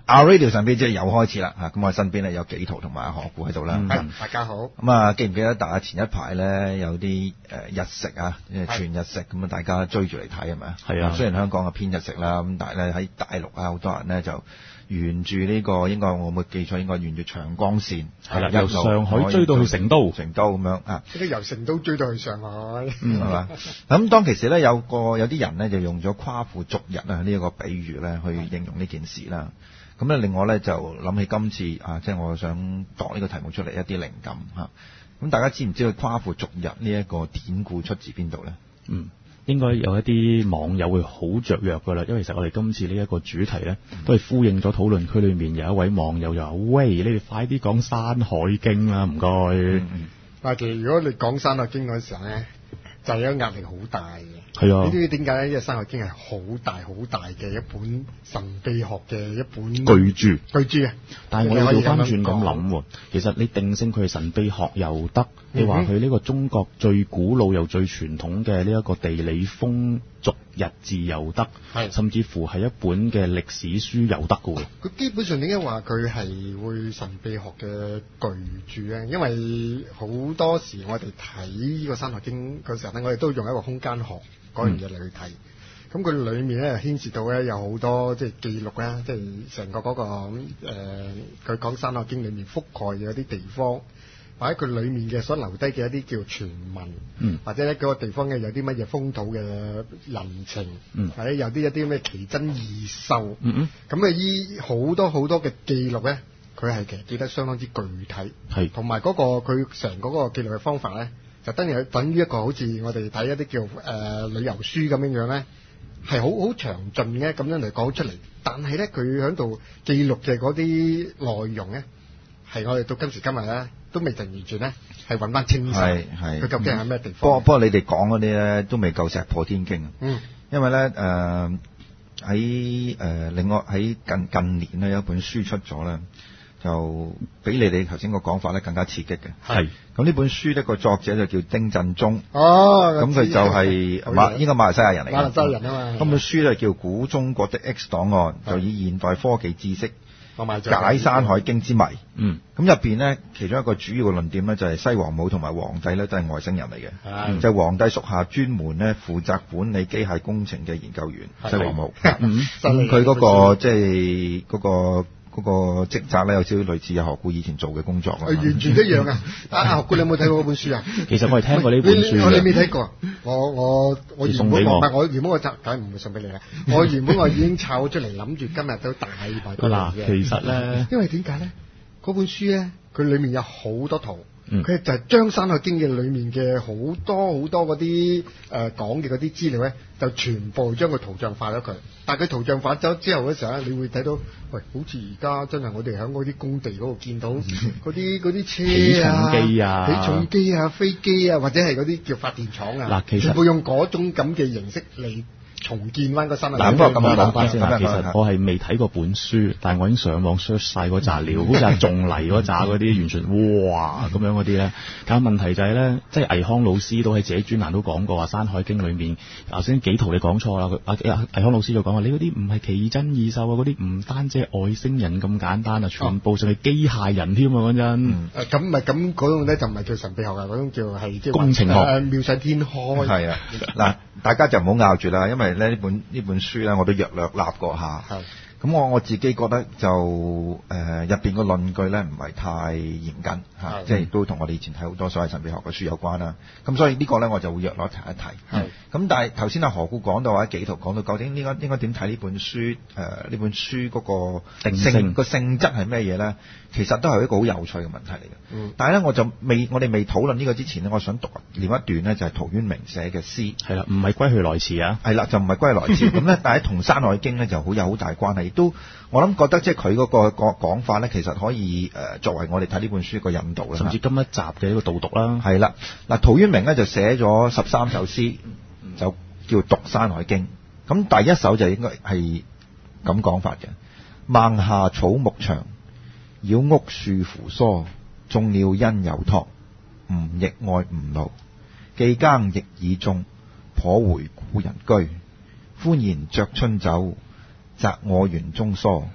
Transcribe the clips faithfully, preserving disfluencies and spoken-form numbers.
Our Radio 神秘之夜又開始啦嚇，咁我身邊咧有紀陶同埋何故喺度啦。 嗯、大家好。 咁啊，記唔記得大家前一排咧有啲誒日食啊，全日食咁啊，大家追住嚟睇係咪啊？ 係啊。 雖然香港係偏日食啦，咁但係咧喺大陸啊，好多人咧就沿住呢、這個應該我冇記錯，應該沿住長江線係啦，由上海追到去成都， 成都咁樣啊。 即係由成都追到去上海， 嗯係嘛？咁當其時咧有個有啲人咧就用咗夸父逐日啊呢一個比喻咧去形容呢件事啦。咁咧令我咧就諗起今次啊，即係我想度呢個題目出嚟一啲靈感嚇。咁大家知唔知道夸父逐日呢一個典故出自邊度咧？ 嗯，應該有一啲網友會好雀躍噶啦，因為其實我哋今次呢一個主題咧，都係呼應咗討論區裏面有一位網友就話：喂，你哋快啲講《山海經》啦，唔該。嗯嗱，其實如果你講《山海經》嗰時候咧，就有壓力好大嘅。 係啊， 你知唔知點解咧？因為《山海經》係好大好大嘅一本神秘學嘅一本巨著， 巨著啊！ 但係我哋調翻轉咁諗，其實你定性佢係神秘學又得，你話佢呢個中國最古老又最傳統嘅呢一個地理風俗日誌又得，甚至乎係一本嘅歷史書又得嘅喎。 佢基本上點解話佢係會神秘學嘅巨著咧？因為好多時我哋睇呢個《山海經》嗰時候咧，我哋都用一個空間學嗰樣嘢嚟去睇。咁佢裏面咧牽涉到咧有好多即係記錄啦，即係成個嗰、嗰個誒，佢講《山海經》裏面覆蓋嘅一啲地方，或者佢裏面嘅所留低嘅一啲叫傳聞， 嗯、 或者咧嗰個地方嘅有啲乜嘢風土嘅人情， 嗯、 或者有啲一啲咩奇珍異獸，咁啊依好多好多嘅記錄咧，佢係其實記得相當之具體， 係同埋嗰個佢成嗰個記錄嘅方法咧，就等於等於一個好似我哋睇一啲叫誒、呃、旅遊書咁樣樣咧，係好好詳盡嘅咁樣嚟講出嚟，但係咧佢喺度記錄嘅嗰啲內容咧，係我哋到今時今日咧都未曾完全咧係揾翻清楚，係係佢究竟係咩地方？ 不過不過你哋講嗰啲咧都未夠石破天驚啊！ 嗯，因為咧誒喺誒另外喺近近年咧有一本書出咗咧。就比你哋頭先個講法咧更加刺激嘅， 係咁呢本書呢個作者就叫丁振中， 哦， 咁佢就係馬應該馬來西亞人嚟嘅， 馬來西亞人啊嘛。 咁本書咧叫《古中國的 X 檔案》，就以現代科技知識解《山海經》之謎。 嗯， 咁入邊呢，其中一個主要嘅論點咧就係西王母同埋皇帝咧都係外星人嚟嘅，嗯、就係皇帝屬下專門咧負責管理機械工程嘅研究員西王母。咁佢嗰個即係嗰個。嗰個職責咧有少少類似阿何故以前做嘅工作啊， 完全一樣啊！阿何故你有冇睇過嗰本書啊？ 其實我係聽過呢本書， 我你未睇過？我我我原本我唔係我原本我就梗唔會送俾你啦。我原本我已經炒出嚟，諗住今日都大賣俾你嗱，其實咧， 因為點解咧？嗰本書咧，佢裡面有好多圖。佢、嗯、就係將《山海經》嘅裏面嘅好多好多嗰啲誒講嘅嗰啲資料咧，就全部將佢圖像化咗佢。但係佢圖像化咗之後嘅時候咧，你會睇到，喂，好似而家真係我哋喺嗰啲工地嗰度見到嗰啲嗰啲車啊、 起重機啊、 起重機啊、飛機啊，或者係嗰啲叫發電廠啊， 其實全部用嗰種咁嘅形式嚟重建翻個新聞。 嗱，咁我咁樣講翻先啦。其實我係未睇過本書，但係我已經上網 search 晒嗰扎料，好似係仲嚟嗰扎嗰啲，完全哇咁樣嗰啲咧。但係問題就係咧，即係倪匡老師都喺自己專欄都講過話，《山海經》裏面頭先紀陶你講錯啦。阿倪匡老師就講話，你嗰啲唔係奇珍異獸啊，嗰啲唔單止係外星人咁簡單啊，全部仲係機械人添啊！嗰陣咁咪咁嗰種咧就唔係叫神秘學啊，嗰種叫係即係工程學， 誒妙想天開。 係啊，嗱，大家就唔好拗住啦，因為咧呢本呢本書咧，我都略略立過下。係。咁我我自己覺得就誒入邊個論據咧唔係太嚴謹嚇，即係都同我哋以前睇好多所謂神秘學嘅書有關啦。咁所以呢個咧我就會略略提一提。係。咁但係頭先阿何故講到或者紀陶講到，究竟應該應該點睇呢本書？誒、呃、呢本書嗰個性個性質係咩嘢咧？其實都係一個好有趣嘅問題嚟嘅。嗯。但係咧我就未我哋未討論呢個之前咧，我想讀念一段咧，就係陶淵明寫嘅詩。 係啦，唔係歸去來遲啊。 係啦，就唔係歸去來遲。咁咧，但係同《山海經》咧就好有好大關係。亦都我諗覺得即係佢嗰個講法咧，其實可以誒、呃、作為我哋睇呢本書一個引導啦。 甚至今一集嘅一個導讀啦。 係啦，嗱，陶淵明咧就寫咗十三首詩，就叫讀《山海經》。咁第一首就應該係咁講法嘅：孟夏草木長，繞屋樹扶疏，種鳥因有託。吾亦愛吾廬，既耕亦已種，頗回故人居。歡然著春酒，擇我園中疏。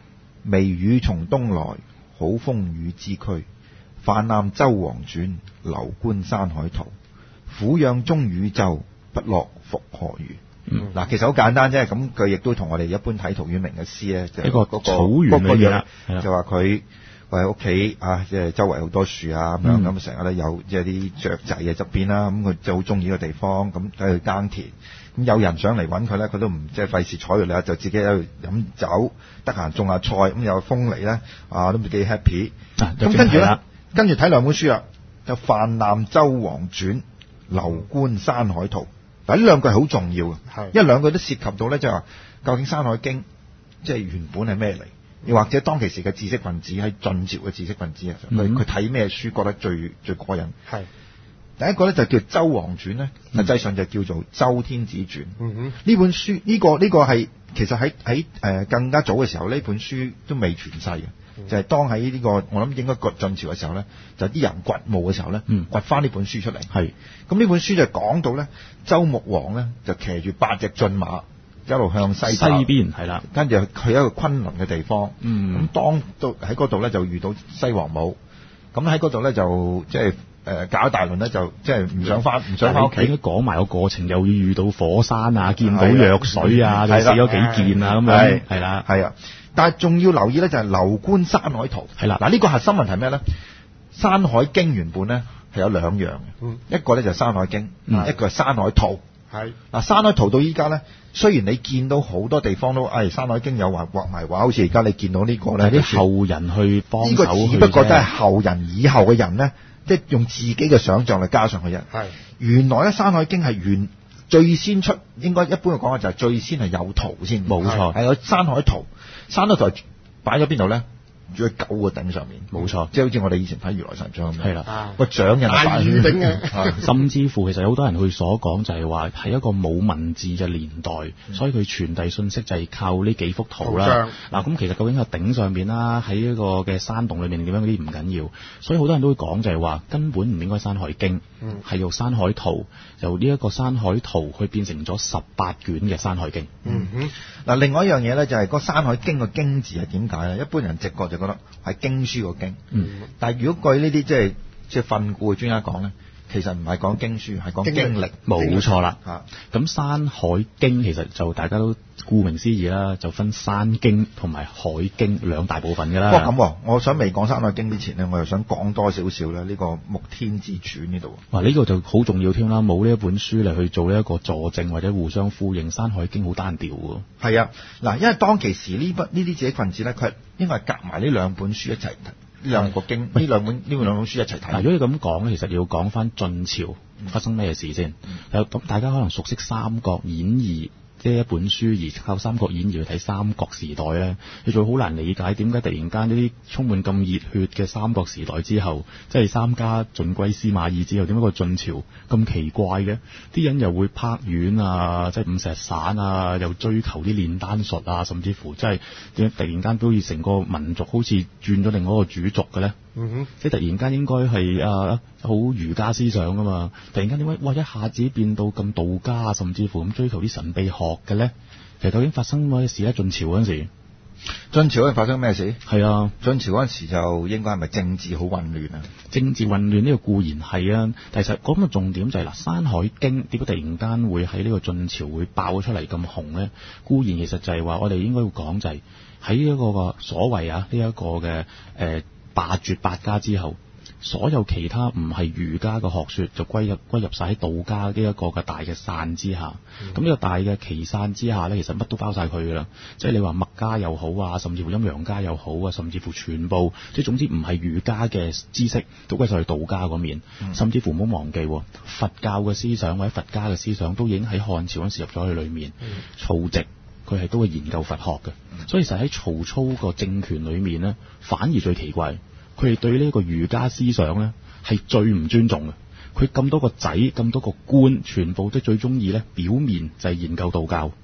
微雨從東來，好風雨之區。泛覽周王傳，樓觀山海圖。俯仰中宇宙，不落復何如？嗱、嗯，其實好簡單啫。咁佢亦都同我哋一般睇陶淵明嘅詩咧，就係、 一個嗰個草原嘅嘢啦， 就話佢喺屋企啊，即係周圍好多樹啊咁樣，咁成日咧有即係啲雀仔喺側邊啦，咁佢就好中意個地方，咁喺度耕田。咁有人上嚟揾佢咧，佢都唔即係費事睬佢啦，就自己喺度飲酒，得閒種下菜，咁有風嚟咧，啊都幾 happy。咁、啊、跟住咧，跟住睇兩本書啦，就泛覽周王傳，樓觀山海圖。嗱，呢兩句係好重要嘅，因為兩句都涉及到咧，即係話究竟《山海經》即係原本係咩嚟？又或者當其時嘅知識分子喺晉朝嘅知識分子啊，佢佢睇咩書覺得最最過癮？係第一個咧就叫《周王傳》咧，實際上就叫做《周天子傳》。嗯哼，呢本書呢、呢個呢、呢個係其實喺喺誒更加早嘅時候，呢本書都未傳世嘅。就係、是、當喺呢、這個我諗應該晉朝嘅時候咧，就啲人掘墓嘅時候咧，掘翻呢本書出嚟。係咁呢本書就講到咧，周穆王咧就騎住八隻駿馬一路向西西邊係啦， 跟住去一個昆崙嘅地方。 嗯， 咁當到喺嗰度咧就遇到西王母，咁喺嗰度咧就即係誒搞一大輪咧，就即係唔想翻唔想翻屋企。應該講埋個過程，又要遇到火山啊，見到藥水啊，就死咗幾件啊咁樣。係啦， 係啊。但係仲要留意咧，就係樓觀山海圖。係啦，嗱呢個核心問題係咩咧？山海經原本咧係有兩樣嘅、嗯，一個咧就係山海經，嗯、一個係山海圖。係嗱，山海圖到依家咧，雖然你見到好多地方都，誒、哎、山海經有畫畫埋畫，好似而家你見到呢個咧， 啲後人去幫手。呢、這個只不過都係後人以後嘅人咧，即係用自己嘅想像嚟加上去啫。係原來咧，山海經係原最先出，應該一般嘅講法就係最先係有圖先。冇錯，係有山海圖。山海圖擺咗邊度咧？住喺九個頂上面，冇錯，即係好似我哋以前睇如來神掌咁樣。係啦，個掌人大魚頂嘅， 甚至乎其實好多人去所講就係話係一個冇文字嘅年代，嗯、所以佢傳遞信息就係靠呢幾幅圖啦。嗱，咁其實究竟個頂上面啦，喺呢個嘅山洞裏面點樣嗰啲唔緊要，所以好多人都會講就係話根本唔應該山海經，係、嗯、用山海圖，由呢一個山海圖去變成咗十八卷嘅山海經。 嗯哼，嗱，另外一樣嘢咧就係個山海經個經字係點解咧？一般人直覺就覺得係經書個經，嗯，但係如果據呢啲即係即係訓詁嘅專家講咧，其實唔係講經書，係講經歷， 冇錯啦。嚇，咁山海經其實就大家都顧名思義啦，就分山經同埋海經兩大部分㗎啦。 不過咁，我想未講山海經之前咧，我又想講多少少咧呢個《穆天之傳》呢度。 哇，呢、這個就好重要添啦，冇呢一本書嚟去做呢一個佐證或者互相呼應，山海經好單調喎。 係啊，嗱，因為當其時呢筆呢啲知識分子咧，佢應該係夾埋呢兩本書一齊睇。呢兩個經，呢兩本呢兩本書一齊睇。 嗱，如果你咁講咧，其實你要講翻晉朝發生咩事先。咁、嗯、大家可能熟悉《三國演義》即係一本書，而靠《三國演義》去睇三國時代咧，你就好難理解點解突然間呢啲充滿咁熱血嘅三國時代之後，即係三家盡歸司馬懿之後，點解個晉朝咁奇怪嘅？啲人又會拍丸啊，即係五石散啊，又追求啲煉丹術啊，甚至乎即係點解突然間都要成個民族好似轉咗另外一個主軸嘅咧？嗯哼，即係突然間應該係啊好儒家思想噶嘛，突然間點解哇一下子變到咁道家，甚至乎咁追求啲神秘學嘅咧？其實究竟發生咩事咧？晉朝嗰陣時， 晉朝嗰陣發生咩事？ 係啊， 晉朝嗰陣時就應該係咪政治好混亂啊？ 政治混亂呢個固然係啊，但係實講個重點就係、是、嗱，《山海經》點解突然間會喺呢個晉朝會爆出嚟咁紅咧？固然其實就係話我哋應該要講就係喺一個個所謂啊呢一個嘅誒。呃罷黜百家之後，所有其他唔係儒家嘅學說就歸入歸入晒喺道家呢一個嘅大嘅傘之下。咁、嗯、呢個大嘅旗傘之下呢，其實乜都包晒佢噶啦。即係你話墨家又好啊，甚至乎陰陽家又好啊，甚至乎全部即係總之唔係儒家嘅知識都歸晒去道家嗰面、嗯。甚至乎唔好忘記佛教嘅思想或者佛家嘅思想都已經喺漢朝嗰時入咗去裏面。嗯、曹植佢係都會研究佛學嘅、嗯，所以實喺曹操個政權裏面呢，反而最奇怪，佢哋對呢個儒家思想呢係最唔尊重嘅。佢咁多個仔，咁多個官，全部都最中意呢表面就係研究道教，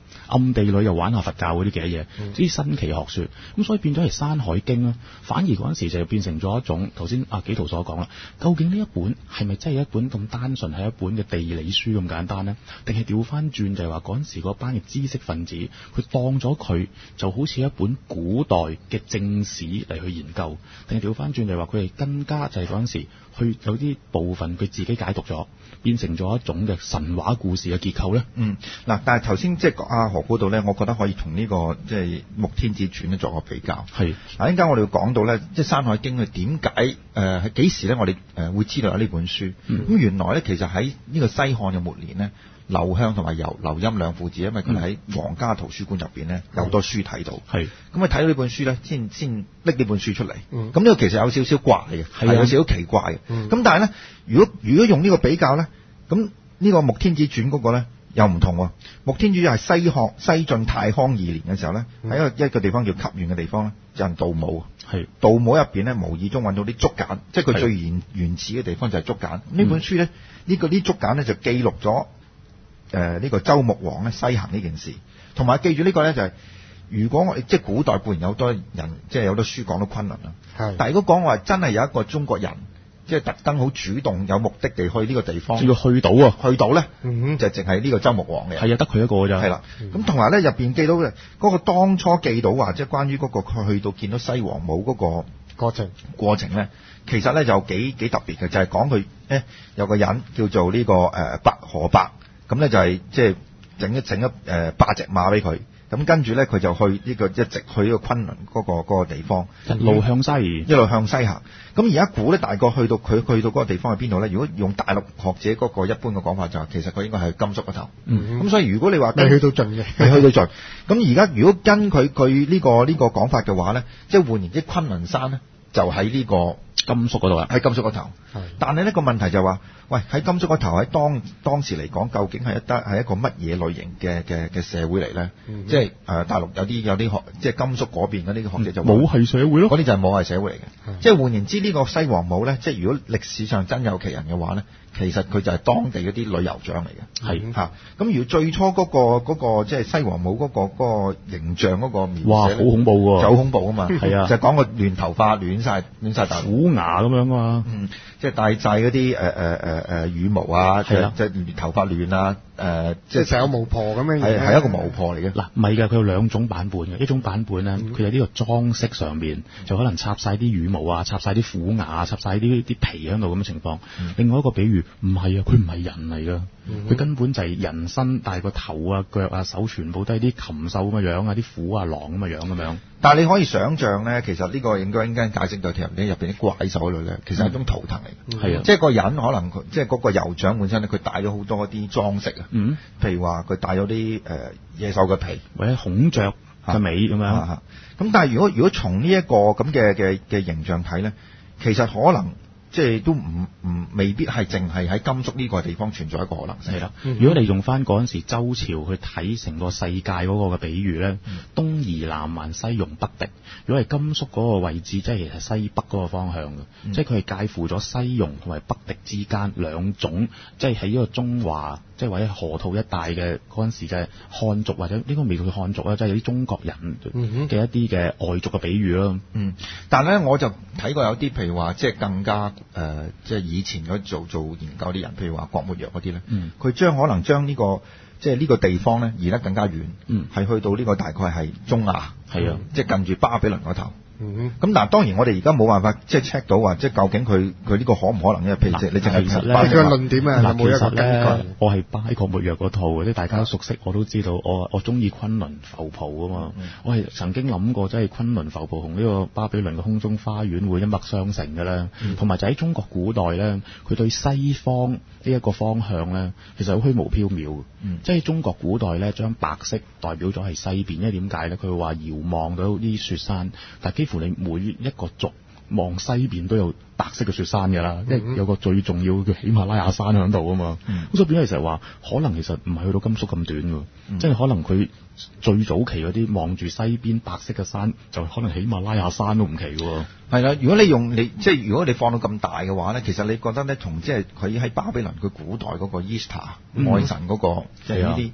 暗地裏又玩下佛教嗰啲嘅嘢，啲新奇學説，咁所以變咗係《山海經》咧，反而嗰陣時就變成咗一種頭先阿紀陶所講啦，究竟呢一本係咪真係一本咁單純係一本嘅地理書咁簡單呢？定係調翻轉就係話嗰陣時嗰班嘅知識分子，佢當咗佢就好似一本古代嘅正史嚟去研究，定係調翻轉就係話佢哋更加就係嗰陣時去有啲部分佢自己解讀咗，變成咗一種嘅神話故事嘅結構咧。 嗯，嗱，但係頭先即係阿何嗰度咧，我覺得可以同呢、這個即係《穆天子傳》咧作個比較。 係嗱，陣間我哋要講到咧，即係《山海經》佢點解誒係幾時咧？我哋誒會知道有呢本書。咁、嗯、原來咧，其實喺呢個西漢嘅末年咧，劉向同埋劉劉歆兩父子，因為佢哋喺皇家圖書館入邊咧有好多書睇到。係咁佢睇到呢本書咧，先先拎呢本書出嚟。咁、嗯、呢個其實有少少怪嘅，係有少少奇怪嘅。咁、嗯、但係咧，如果如果用呢個比較咧，咁呢個《穆天子傳》嗰個咧又唔同喎。《穆天子傳》係西漢西晉太康二年嘅時候咧，喺、嗯、一個一個地方叫汲縣嘅地方咧，有人盜墓。係盜墓入邊咧，無意中揾到啲竹簡，即係佢最原原始嘅地方就係竹簡。呢本書咧，呢、這個啲竹簡咧就記錄咗誒呢個周穆王咧西行呢件事，同埋記住呢個咧就係、是，如果我即係古代固然有好多人，即係有好多書講到昆侖啦。係，但係如果講話真係有一個中國人。即係特登好主動有目的地去呢個地方， 要去到啊， 去到咧、嗯，就淨係呢個周穆王嘅。 係啊，得佢一個咋。係啦， 咁同埋咧入邊記到嘅嗰個當初記到話，即係關於嗰個佢去到見到西王母嗰個過程過程咧，其實咧就幾幾特別嘅，就係講佢咧有個人叫做呢、這個誒伯河伯，咁咧就係即係整一整一誒八隻馬俾佢。咁跟住咧，佢就去呢、這個一直去呢個昆侖嗰、那個嗰、那個地方，一路向西，一路向西行。咁而家估咧，大概去到佢去到嗰個地方係邊度咧？如果用大陸學者嗰個一般嘅講法，就係其實佢應該係甘肅嗰頭。咁、嗯、所以如果你話未去到盡嘅，未去到盡。咁而家如果跟佢佢呢個呢、這個講法嘅話咧，即係換言之，昆侖山咧就喺呢、這個甘肅嗰度啦，喺甘肅嗰頭。但係呢個問題就係話，喂喺甘肅嗰頭喺當當時嚟講，究竟係一得係一個乜嘢類型嘅嘅嘅社會嚟咧、嗯？即係誒、呃、大陸有啲有啲學，即係甘肅嗰邊嗰啲學者就冇係社會咯，嗰啲就係冇係社會嚟嘅。即係換言之，呢、這個西王母咧，即係如果歷史上真有其人嘅話咧，其實佢就係當地嗰啲旅遊長嚟嘅。係嚇，咁如果最初嗰、那個嗰、那個即係西王母嗰、那個嗰、那個形象嗰個描寫，哇，好恐怖喎，就好恐怖啊嘛。係啊，就講個亂頭髮、亂晒亂曬大虎牙咁樣啊嘛。嗯，即係戴晒嗰啲誒誒誒誒羽毛啊，即係即係頭髮亂啊，誒、呃、即係成個巫婆咁樣。係係一個巫婆嚟嘅。嗱，唔係㗎，佢有兩種版本嘅。一種版本咧，佢喺呢個裝飾上面，就可能插晒啲羽毛啊，插晒啲虎牙，插晒啲啲皮喺度咁嘅情況、嗯。另外一個比喻，唔係啊，佢唔係人嚟㗎，佢、嗯、根本就係人身，但係個頭啊、腳啊、手全部都係啲禽獸咁嘅樣啊，啲虎啊、狼咁嘅樣咁樣。但係你可以想像咧，其實呢個應該應該解釋到入邊入邊啲怪獸類咧，其實係一種圖騰嚟嘅。係、嗯、啊，即係個人可能佢即係嗰個酋長本身咧，佢帶咗好多啲裝飾啊。嗯，譬如話佢帶咗啲誒野獸嘅皮，或者孔雀嘅尾咁樣。咁、啊啊、但係如果如果從呢一個咁嘅嘅嘅形象睇咧，其實可能。即係都唔唔未必係淨係喺甘肅呢個地方存在一個可能性。係啦、嗯，如果你用翻嗰陣時周朝去睇成個世界嗰個嘅比喻咧、嗯，東夷南蠻西戎北狄，如果係甘肅嗰個位置，即係其實西北嗰個方向嘅、嗯，即係佢係介乎咗西戎同埋北狄之間兩種，即係喺呢個中華，即係或者河套一帶嘅嗰陣時就係漢族或者呢個未叫漢族啦，即係有啲中國人嘅一啲嘅外族嘅比喻咯。嗯，但係咧我就睇過有啲譬如話即係更加。誒、呃，即係以前嗰做做研究啲人，譬如話郭沫若嗰啲咧，佢、嗯、將可能將呢、這個即係呢個地方咧移得更加遠，係、嗯、去到呢個大概係中亞，係啊，即係近住巴比倫嗰頭。嗯，咁嗱，當然我哋而家冇辦法即係 check 到話，即係究竟佢佢呢個可唔可能？因為譬如即係你淨係其實咧，佢嘅論點啊，有冇一個根據？我係拜郭沫若嗰套，即係大家都熟悉，我都知道，我我中意昆侖浮袍啊嘛。嗯、我係曾經諗過，即係昆侖浮袍同呢個巴比倫嘅空中花園會一脈相承嘅咧。同、嗯、埋就喺中國古代咧，佢對西方呢一個方向咧，其實好虛無縹緲。嗯、即係中國古代咧，將白色代表咗係西邊，因為點解咧？佢話遙望到啲雪山，但係幾乎你每一個族望西邊都有白色嘅雪山㗎啦，因、嗯、為有個最重要嘅喜馬拉雅山喺度啊嘛。咁、嗯、所以變咗其實話，可能其實唔係去到甘肅咁短㗎、嗯，即係可能佢最早期嗰啲望住西邊白色嘅山，就可能喜馬拉雅山都唔奇喎。係啦，如果你用你即係如果你放到咁大嘅話咧，其實你覺得咧，同即係佢喺巴比倫佢古代嗰個伊斯塔愛神嗰個即係呢啲。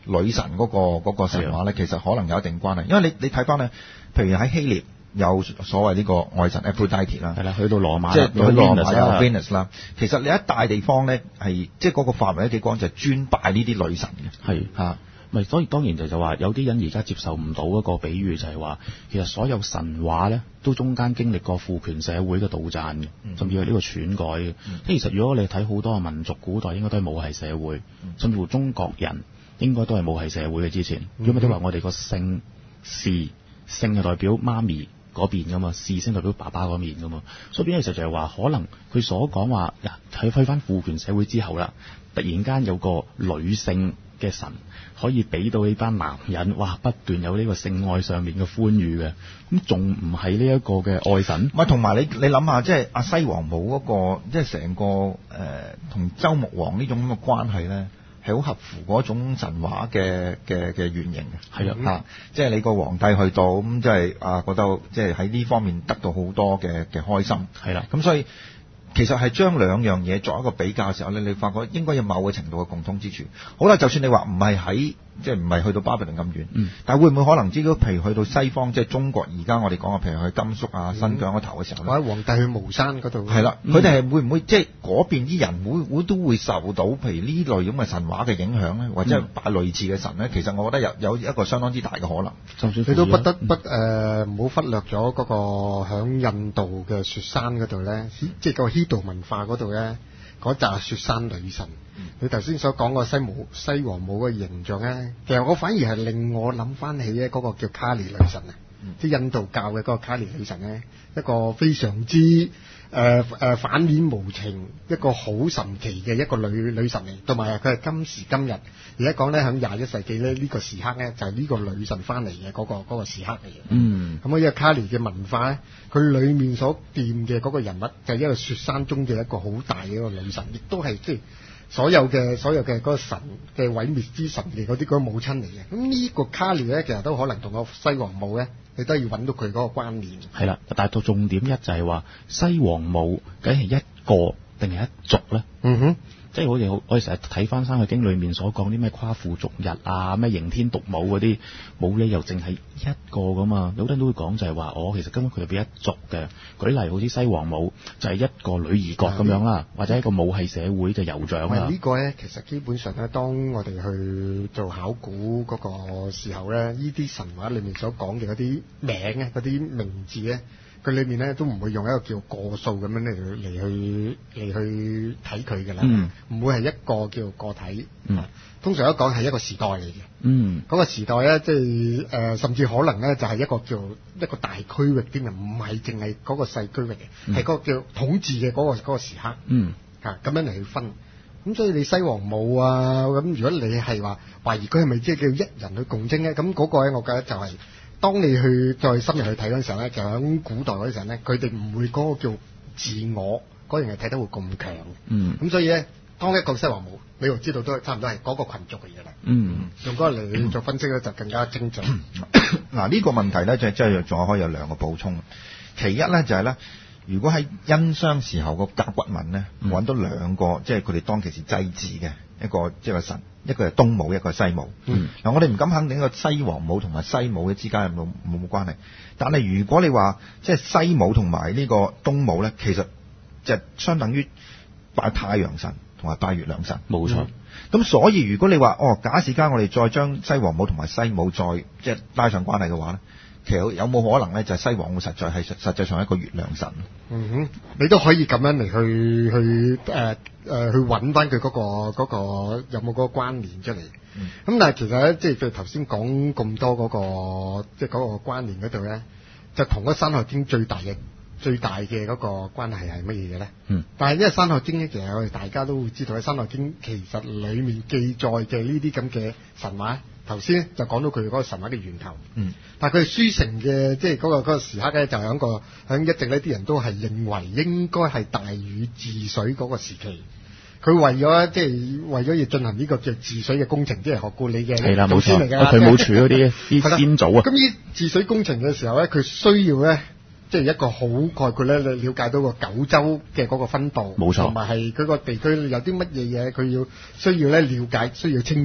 女神嗰、嗰個嗰、嗰個神話咧，其實可能有一定關係，因為你你睇翻咧，譬如喺希臘有所謂呢個愛神 Aphrodite 啦， 係啦，去到羅馬， 即係去羅馬有 Venus Venus 啦。其實你一大地方咧係即係嗰個範圍都幾廣，就係、是、專拜呢啲女神嘅， 係嚇。咪所以當然就就話有啲人而家接受唔到一個比喻，就係話其實所有神話咧都中間經歷過父權社會嘅倒讚嘅，嗯、甚至係呢個篡改嘅。即、嗯、其實如果你睇好多嘅民族古代應該都係母系社會，嗯、甚至乎中國人應該都係母系社會嘅之前。如果咪都話我哋個姓氏姓係代表媽咪嗰邊噶嘛，氏姓代表爸爸嗰面噶嘛，所以變咗其實就係話可能佢所講話喺去翻父權社會之後啦，突然間有個女性嘅神可以俾到呢班男人，哇！不斷有呢個性愛上面嘅歡愉嘅，咁仲唔係呢一個嘅愛神？ 唔係，同埋你你諗下，即係阿西王母嗰、嗰個，即係成個誒同周穆王呢種咁嘅關係咧，係好合乎嗰種神話嘅嘅嘅原型嘅。 係啊， 嚇、嗯！即係你個皇帝去到咁，即係啊覺得即係喺呢方面得到好多嘅嘅開心。 係啦， 咁所以。其實係將兩樣嘢作一個比較嘅時候咧，你發覺應該有某個程度嘅共通之處。好啦，就算你話唔係喺即係唔係去到巴比倫咁遠，嗯、但係會唔會可能知道譬如去到西方，即係中國而家我哋講嘅，譬如去甘肅啊、新疆嗰頭嘅時候咧， 或者皇帝去巫山嗰度， 係啦，佢哋係會唔會即係嗰邊啲人會會都會受到譬如呢類咁嘅神話嘅影響咧，或者係拜類似嘅神咧？其實我覺得有有一個相當之大嘅可能。 你都不得不誒唔好忽略咗嗰個響印度嘅雪山嗰度咧，即係個希度文化嗰度咧，嗰紮雪山女神。你頭先所講個西母西王母嘅形象咧，其實我反而係令我諗翻起咧嗰個叫卡利女神啊，嗯、即係印度教嘅嗰個卡利女神咧，一個非常之誒誒、呃呃、反面無情，一個好神奇嘅一個女女神嚟，同埋佢係今時今日而家講咧，響廿一世紀咧呢、呢個時刻咧就係、是、呢個女神翻嚟嘅嗰個嗰、嗰個時刻嚟嘅。嗯，咁啊，呢個卡利嘅文化咧，佢裏面所掂嘅嗰個人物就係一個雪山中嘅一個好大嘅一個女神，亦都係即係。所有嘅所有嘅嗰個神嘅毀滅之神嘅嗰啲嗰個母親嚟嘅，咁呢個卡利咧，其實都可能同個西王母咧，你都要揾到佢嗰個關聯。 係啦，但係到重點一就係話西王母究竟係一個定係一族咧？嗯哼。即係好似我哋成日睇翻《山海經》裏面所講啲咩夸父逐日啊，咩刑天獨舞嗰啲，冇理由淨係一個噶嘛。有啲人都會講就係話，哦，其實根本佢係俾一族嘅。舉例好似西王母就係一個女兒國咁樣啦，或者一個母系社會嘅酋長啦。 呢個咧其實基本上咧，當我哋去做考古嗰個時候咧，呢啲神話裏面所講嘅嗰啲名啊，嗰啲名字咧。佢裏面咧都唔會用一個叫個數咁樣嚟嚟去嚟去睇佢㗎啦，唔、嗯、會係一個叫個體。嗯、通常一講係一個時代嚟嘅。嗯，嗰個時代咧，即係誒，甚至可能咧就係一個叫一個大區域啲人，唔係淨係嗰個細區域嘅，係嗰、嗯、個叫統治嘅嗰、嗰個嗰個時刻。嗯，嚇咁樣嚟去分。咁所以你西王母啊，咁如果你係話懷疑佢係咪即係叫一人去共稱咧，咁嗰個咧，我覺得就係、是。當你去再深入去睇嗰陣時候咧，就喺古代嗰陣時候咧，佢哋唔會嗰個叫自我嗰樣嘢睇得會咁強。嗯，咁所以咧，當一個西王母，你又知道都差唔多係嗰個群族嘅嘢啦。嗯，用嗰個嚟做分析咧，就更加精準。 嗱，呢個問題咧，就即係仲可以有兩個補充。其一咧就係、是、咧，如果喺殷商時候個甲骨文咧，揾、嗯、到兩個，即係佢哋當其時祭祀嘅一個即係個神。一個係東母，一個係西母。嗯，嗱，我哋唔敢肯定個西王母同埋西母嘅之間有冇冇冇關係。但係如果你話即係西母同埋呢個東母咧，其實就相等於拜太陽神同埋拜月亮神。冇錯。咁、嗯、所以如果你話哦，假使間我哋再將西王母同埋西母再即係拉上關係嘅話咧，其實有冇可能咧就係、是、西王母實在係實際上係一個月亮神。 嗯哼，你都可以咁樣嚟去去誒。呃誒、呃、去揾翻佢嗰個嗰、嗰個有冇嗰個關聯出嚟？咁、嗯、但係其實咧，即係佢頭先講咁多嗰、嗰個即係嗰個關聯嗰度咧，就同嗰《山海經》最大嘅最大嘅嗰個關係係乜嘢嘅咧？嗯。但係因為《山海經》咧，其實我哋大家都會知道喺《山海經》其實裡面記載嘅呢啲咁嘅神話，頭先咧就講到佢嗰個神話嘅源頭。嗯。但係佢書成嘅即係嗰個嗰、嗰個時刻咧，就喺個喺一直呢啲人都係認為應該係大禹治水嗰個時期。佢為咗即係為咗要進行呢個叫治水嘅工程，即係學過你嘅係啦，冇錯嚟㗎。佢冇儲嗰啲啲先祖啊。咁呢治水工程嘅時候咧，佢需要咧即係一個好概括咧，你了解到個九州嘅嗰個分佈，冇錯，同埋係佢個地區有啲乜嘢嘢，佢要需要咧了解，需要清楚。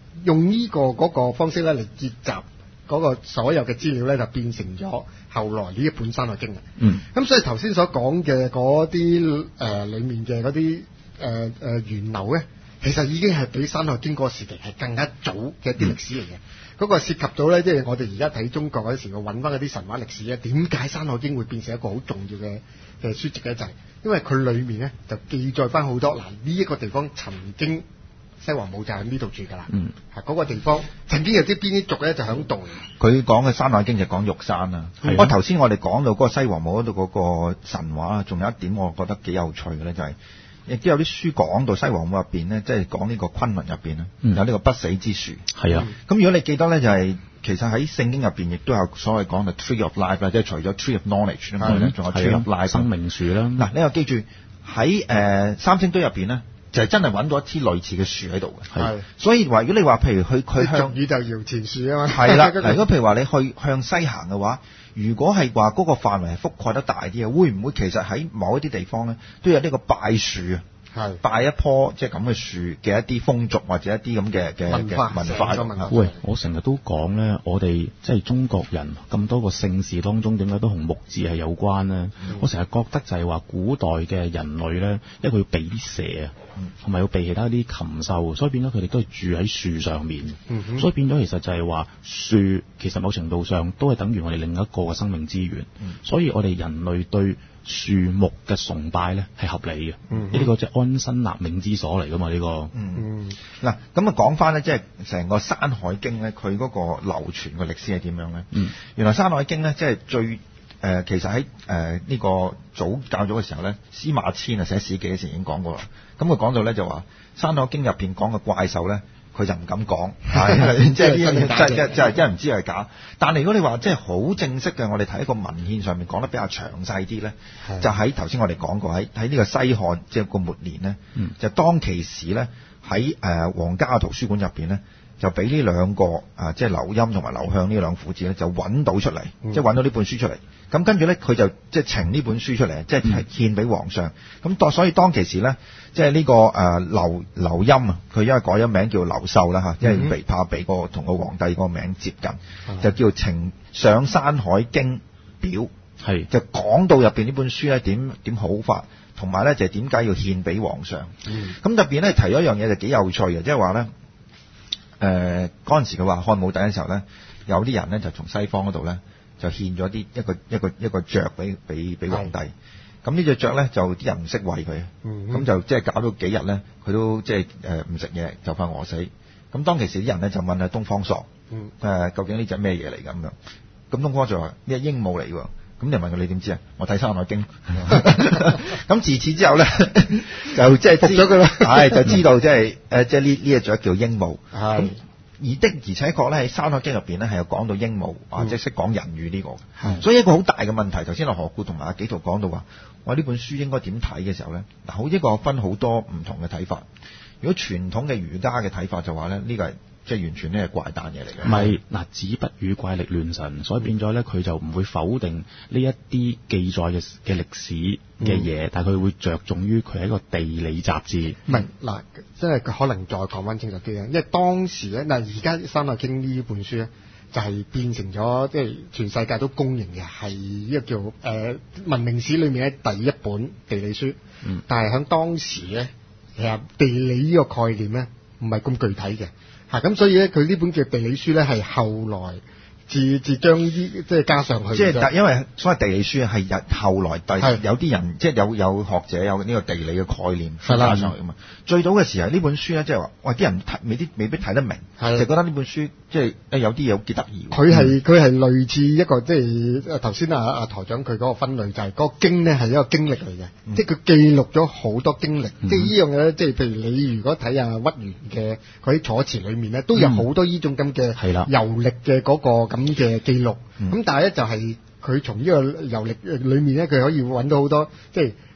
用呢、這個嗰、那個方式咧嚟結集嗰個所有嘅資料咧，就變成咗後來呢一本《山海經》嘅。 嗯。 咁所以頭先所講嘅嗰啲誒裡面嘅嗰啲誒誒源流咧，其實已經係比《山海經》嗰個時期係更加早嘅一啲歷史嚟嘅。嗰、嗯、個涉及到咧，即係我哋而家睇中國嗰時，我揾翻嗰啲神話歷史咧，點解《山海經》會變成一個好重要嘅嘅書籍咧？就係、是、因為佢裡面咧就記載翻好多嗱，呢、這、一個地方曾經西王母就喺呢度住㗎啦。嗯，係嗰、那個地方曾經有啲邊啲族咧就喺度。 佢講嘅《山海經》就講玉山啊。不過頭先我哋講到嗰個西王母嗰度嗰個神話，仲有一點我覺得幾有趣嘅咧，就係、是。亦都有啲書講到西王母入邊咧，即係講呢個昆崙入邊咧，有呢個不死之樹。係啊，咁如果你記得咧，就係、是、其實喺聖經入邊亦都有所謂講嘅 tree of life 啦，即係除咗 tree of knowledge 咁樣，仲有 tree of life 生命樹啦。嗱，你又記住喺誒、呃、三星堆入邊咧，就係、是、真係揾到一支類似嘅樹喺度嘅。係，所以話如果你話譬如去佢向宇宙搖錢樹啊嘛， 係啦。嗱，如果譬如話你去向西行嘅話，如果係話嗰個範圍係覆蓋得大啲啊，會唔會其實喺某一啲地方咧都有呢個拜樹啊？係拜一棵即係咁嘅樹嘅一啲風俗或者一啲咁嘅嘅文化文化。 喂，我成日都講咧，我哋即係中國人咁多個姓氏當中，點解都同木字係有關咧？嗯、我成日覺得就係話古代嘅人類咧，因為佢要避啲蛇啊，同埋、嗯、要避其他啲禽獸，所以變咗佢哋都係住喺樹上面。嗯、哼所以變咗其實就係話樹其實某程度上都係等於我哋另一個嘅生命資源。嗯、所以我哋人類對樹木嘅崇拜咧係合理嘅，呢、嗯、個即係安身立命之所嚟噶嘛？呢、這個嗯嗱咁啊講翻咧，即係成個《山海經》咧，佢嗰個流傳嘅歷史係點樣咧？嗯，原來《山海經》咧，即係最誒、呃，其實喺誒呢個早較早嘅時候咧，司馬遷啊寫史記嘅時候已經講過啦。咁佢講到咧就話《山海經》入邊講嘅怪獸咧，佢就唔敢講，係即係呢樣嘢，即係即係即係唔知係假。但係如果你話即係好正式嘅，我哋睇一個文獻上面講得比較詳細啲咧，的就喺頭先我哋講過喺喺呢個西漢即係個末年咧，嗯、就當其時咧喺誒皇家圖書館入邊咧，就俾呢兩個啊即係劉歆同埋劉向呢兩父子咧就揾到出嚟，嗯、即係揾到呢本書出嚟。咁跟住咧，佢就即係呈呢本書出嚟，即係係獻俾皇上。咁當、嗯、所以當其時咧，即係呢個誒劉劉歆啊，佢因為改咗名叫劉秀啦嚇，因為被怕俾個同個皇帝個名接近，嗯、就叫呈上山海經表，係、嗯、就講到入邊呢本書咧點點好法，同埋咧就係點解要獻俾皇上。咁入邊咧提咗一樣嘢就幾有趣嘅，即係話咧誒嗰陣時佢話漢武帝嘅時候咧，有啲人咧就從西方嗰度咧。就獻咗啲一個一個一個雀俾俾俾皇帝，咁呢隻雀咧就啲人唔識餵佢，咁、嗯、就即係搞咗幾日咧，佢都即係誒唔食嘢，就快餓死。咁當其時啲人咧就問阿東方朔，誒、嗯呃、究竟呢隻咩嘢嚟咁樣？咁東方朔話呢隻鸚鵡嚟喎，咁人問佢你點知啊？我睇《山海經》。咁自此之後咧，就即係服咗佢啦，係就知道即係誒即係呢呢隻雀叫鸚鵡。係。而的而且確咧喺《山海經》入邊咧係有講到鸚鵡啊，即係識講人語呢、這個，嗯、所以一個好大嘅問題。頭先阿何故同埋阿紀陶講到話，我呢本書應該點睇嘅時候咧，嗱好一個分好多唔同嘅睇法。如果傳統嘅儒家嘅睇法就話咧，呢、這個係即係完全咧係怪誕嘢嚟嘅。唔係嗱，子不語怪力亂神，所以變咗咧佢就唔會否定呢一啲記載嘅嘅歷史嘅嘢，嗯、但係佢會着重於佢係一個地理雜誌。唔係嗱， 即係佢可能再講翻清楚啲啊，因為當時咧嗱，而家《山海經》呢本書咧就係、是、變成咗即係全世界都公認嘅係一個叫誒、呃、文明史裏面咧第一本地理書。嗯，但係喺當時咧，其實地理呢個概念咧唔係咁具體嘅。嚇咁、啊、所以咧，佢呢本嘅地理書咧係後來自自將依即係加上去。即係因為所謂地理書係日後來第是有啲人即係有有學者有呢個地理嘅概念加上去啊嘛。的最早嘅時候呢本書咧，即係話喂啲人睇未必未必睇得明，的就覺得呢本書即係誒有啲嘢好幾得意。佢係佢係類似一個即係頭先啊啊台長佢嗰個分類就係、是、嗰個經咧係一個經歷嚟嘅，嗯、即係佢記錄咗好多經歷。嗯、即係呢樣嘢咧，即係譬如你如果睇下屈原嘅嗰啲楚辭裏面咧，都有好多呢種咁嘅遊歷嘅嗰個咁嘅記錄。咁、嗯、但係咧就係佢從呢個遊歷裏面咧，佢可以揾到好多即係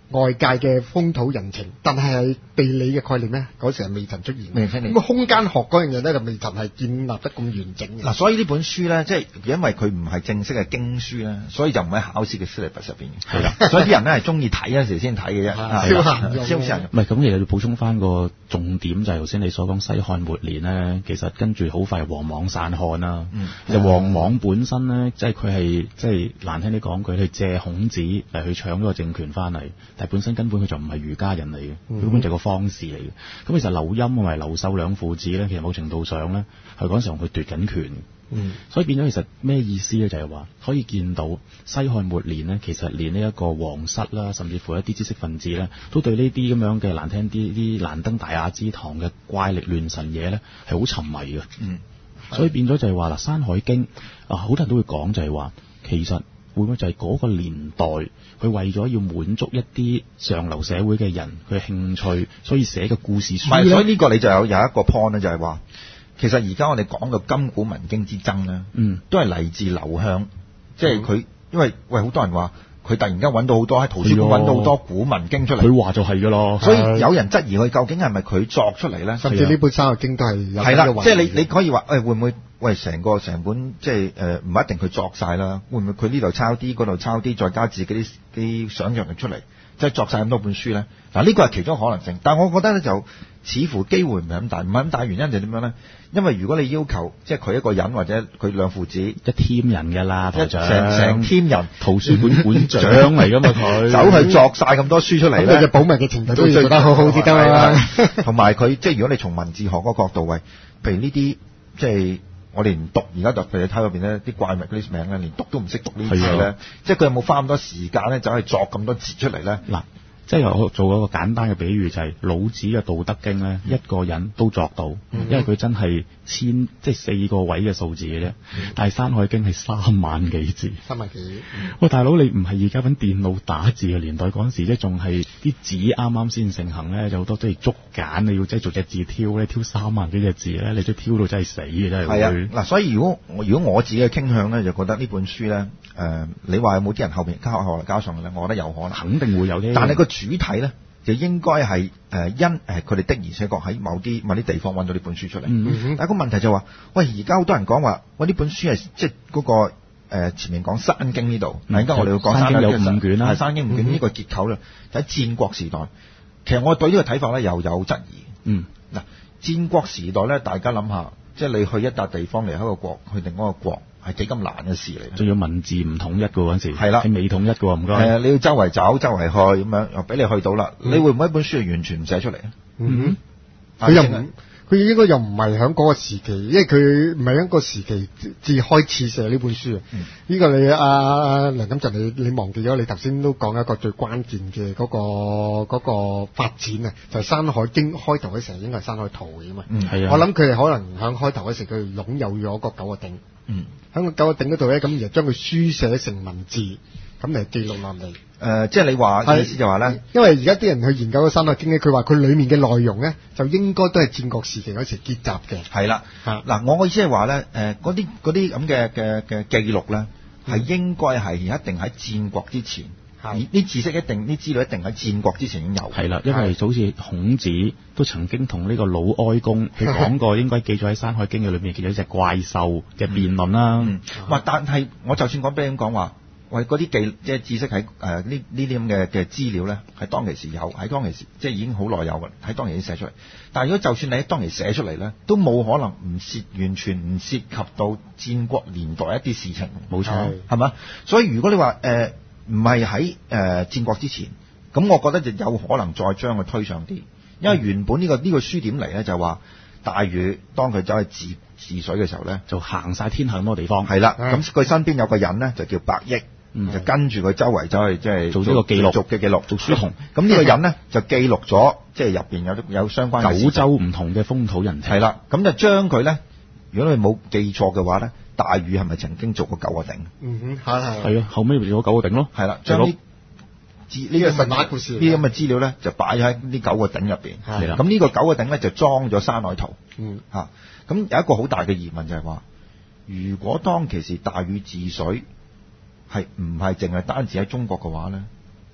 外界嘅風土人情，但係地理嘅概念咧，嗰時係未曾出現。 未出現。 咁空間學嗰樣嘢咧，就未曾係建立得咁完整嘅。 嗱，所以呢本書咧，即係因為佢唔係正式嘅經書咧，所以就唔喺考試嘅 syllabus 入邊嘅。係啦，所以啲人咧係中意睇嗰陣時先睇嘅啫， 消閒用。 消閒用。 唔係咁，其實要補充翻個重點就係頭先你所講西漢末年咧，其實跟住好快王莽散漢啦。 嗯。 就王莽本身咧，即係佢係即係難聽啲講句，佢借孔子嚟去搶咗個政權翻嚟，但係本身根本佢就唔係儒家人嚟嘅， 嗯、 根本就係個方士嚟嘅。咁其實劉歆同埋劉秀兩父子咧，其實某程度上咧係嗰陣時候佢奪緊權。 嗯。 所以變咗其實咩意思咧？就係話可以見到西漢末年咧，其實連呢一個皇室啦，甚至乎一啲知識分子咧，都對呢啲咁樣嘅難聽啲啲難登大雅之堂嘅怪力亂神嘢咧係好沉迷嘅。 嗯。 所以變咗就係話啦，《山海經》啊，好多人都會講就係話，其實會唔會就係嗰個年代，佢為咗要滿足一啲上流社會嘅人佢興趣，所以寫嘅故事書。 唔係，所以呢個你就有有一個 point 咧，就係話，其實而家我哋講嘅今古文經之爭咧，嗯，都係嚟自劉向，即係佢，因為喂好多人話。佢突然間揾到好多喺圖書館揾到好多古文經出嚟， 佢話就係㗎咯。 所以有人質疑佢究竟係咪佢作出嚟咧？ 甚至呢本《山海經》都係有係啦，即係你你可以話誒、哎、會唔會喂成個成本即係誒唔一定佢作晒啦？會唔會佢呢度抄啲，嗰度抄啲，再加自己啲啲想像力出嚟，即係作晒咁多本書咧？嗱，呢個係其中可能性，但係我覺得咧就似乎機會唔係咁大，唔係咁大原因就點樣咧？因為如果你要求即係佢一個人或者佢兩父子一 team 人㗎啦， 一成成 team 人圖書館館長嚟㗎嘛佢， 走去作晒咁多書出嚟咧， 咁嘅保密嘅程度都要做得好好啲㗎嘛。 同埋佢即係如果你從文字學嗰個角度，喂，譬如呢啲即係我哋唔讀，而家就譬如你睇入邊咧啲怪物嗰啲名咧，連讀都唔識讀呢啲字咧，即係佢有冇花咁多時間咧，走去作咁多字出嚟咧？嗱。 即係我做一個簡單嘅比喻，就係、是、老子嘅《道德經》咧，一個人都作到，嗯、因為佢真係千即係四個位嘅數字嘅啫。嗯、但係《山海經》係三萬幾字， 三萬幾。 喂，大佬你唔係而家揾電腦打字嘅年代，嗰陣時咧仲係啲紙啱啱先盛行咧，有好多都係竹簡，你要即係做隻字挑咧，挑三萬幾隻字咧，你都挑到真係死嘅真係。係啊， 嗱，所以如果如果我自己嘅傾向咧，就覺得呢本書咧，誒、呃，你話有冇啲人後邊加後嚟加上嘅咧？我覺得有可能， 肯定會有啲。 但係個主體咧，就應該係誒因誒佢哋的而且確喺某啲某啲地方揾到呢本書出嚟。嗯、但係個問題就話、是，喂，而家好多人講話，喂，呢本書係即係嗰個誒、呃、前面講《山經》呢度，嗱、嗯，而家我哋要講《山經》有五卷啦，係《山經》五卷呢個結構咧，喺、嗯、戰國時代，其實我對呢個睇法咧又有質疑。嗯，嗱，戰國時代咧，大家諗下，即係你去一笪地方離開個國，去另一個國。係幾咁難嘅事嚟， 仲要文字唔統一嘅嗰陣時， 係啦， 係未統一嘅喎，唔該。 係啊，你要周圍走，周圍去咁樣，又俾你去到啦。嗯、你會唔會一本書係完全唔寫出嚟啊？ 嗯，佢又唔，佢應該又唔係喺嗰個時期，因為佢唔係一個時期至開始寫呢本書啊。呢、嗯、個你阿阿梁錦祥，你你忘記咗你頭先都講一個最關鍵嘅嗰、嗰個嗰、嗰個發展啊，就係、是《山海經》開頭嗰時候應該係《山海圖》嘅嘛。嗯，係啊。我諗佢係可能喺開頭嗰時佢擁有咗個九個鼎。嗯，喺個九個鼎嗰度咧，咁而將佢書寫成文字，咁嚟記錄落嚟。誒、 呃，即係你話意思就話咧， 因為而家啲人去研究個《山海經》咧，佢話佢裡面嘅內容咧，就應該都係戰國時期嗰時結集嘅。係啦，嗱，我嘅意思係話咧，誒，嗰啲嗰啲咁嘅嘅嘅記錄咧，係、嗯、應該係一定喺戰國之前。啲知識一定，啲資料一定喺戰國之前已經有。係啦，因為好似孔子都曾經同呢個魯哀公佢講過，應該記咗喺《山海經》嘅裏面記咗一隻怪獸嘅辯論啦。嗯， 哇、嗯！但係我就算講俾你咁講話，喂，嗰啲記即係知識喺誒呢呢啲咁嘅嘅資料咧，係當其時有，喺當其時即係已經好耐有嘅，喺當其時寫出嚟。但係如果就算你喺當其時寫出嚟咧，都冇可能唔涉完全唔涉及到戰國年代一啲事情。冇錯，係嘛？所以如果你話誒，呃唔係喺誒戰國之前，咁我覺得就有可能再將佢推上啲，因為原本呢、這個呢、這個書點嚟咧，就話大禹當佢走去治治水嘅時候咧，就行晒天下咁多地方，係啦，咁佢身邊有個人咧就叫伯益，嗯、就跟住佢周圍走去即係做呢個記錄族嘅記錄，做書童。咁呢個人咧就記錄咗即係入邊有有相關嘅九州唔同嘅風土人情，係啦，咁就將佢咧，如果你冇記錯嘅話咧。大禹係咪曾經做過九個鼎？嗯哼，係係係啊，後尾咪做咗九個鼎咯。係啦，將呢資呢個神話故事呢啲咁嘅資料咧，就擺喺呢九個鼎入邊。係啦，咁呢個九個鼎咧就裝咗《山海圖》。嗯，嚇、啊，咁有一個好大嘅疑問就係話，如果當其時大禹治水係唔係淨係單止喺中國嘅話咧，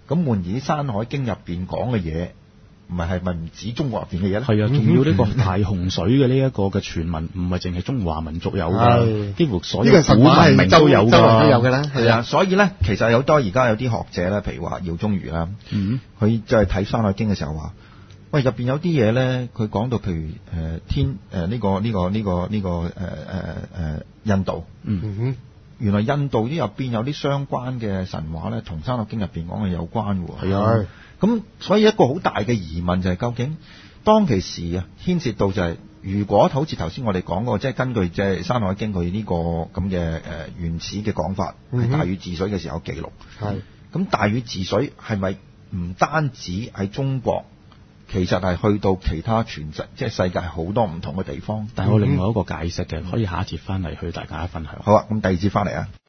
咁換而啲《山海經》入邊講嘅嘢，唔係係咪唔止中國入邊嘅嘢咧？ 係啊，仲要呢個大洪水嘅呢一個嘅傳聞，唔係淨係中華民族有㗎，幾乎所有古文明都有㗎， 都有㗎啦。 係啊，所以咧，其實有好多而家有啲學者咧，譬如話姚宗儒啦， 嗯， 佢就係睇《山海經》嘅時候話，喂，入邊有啲嘢咧，佢講到譬如誒、呃、天誒呢、呃這個呢、這個呢、這個呢、這個誒誒誒印度， 嗯哼， 原來印度啲入邊有啲相關嘅神話咧，同《山海經》入邊講嘅有關喎。 係啊。 咁所以一個好大嘅疑問就係究竟當其時啊，牽涉到就係、是、如果好似頭先我哋講過，即係根據即係《山海經》佢呢個咁嘅誒原始嘅講法，係、嗯、大禹治水嘅時候記錄。係咁大禹治水係咪唔單止喺中國，其實係去到其他全世即係世界好多唔同嘅地方？ 但係我另外一個解釋嘅，可以下一節翻嚟去大家分享。 好啊，咁第二節翻嚟啊。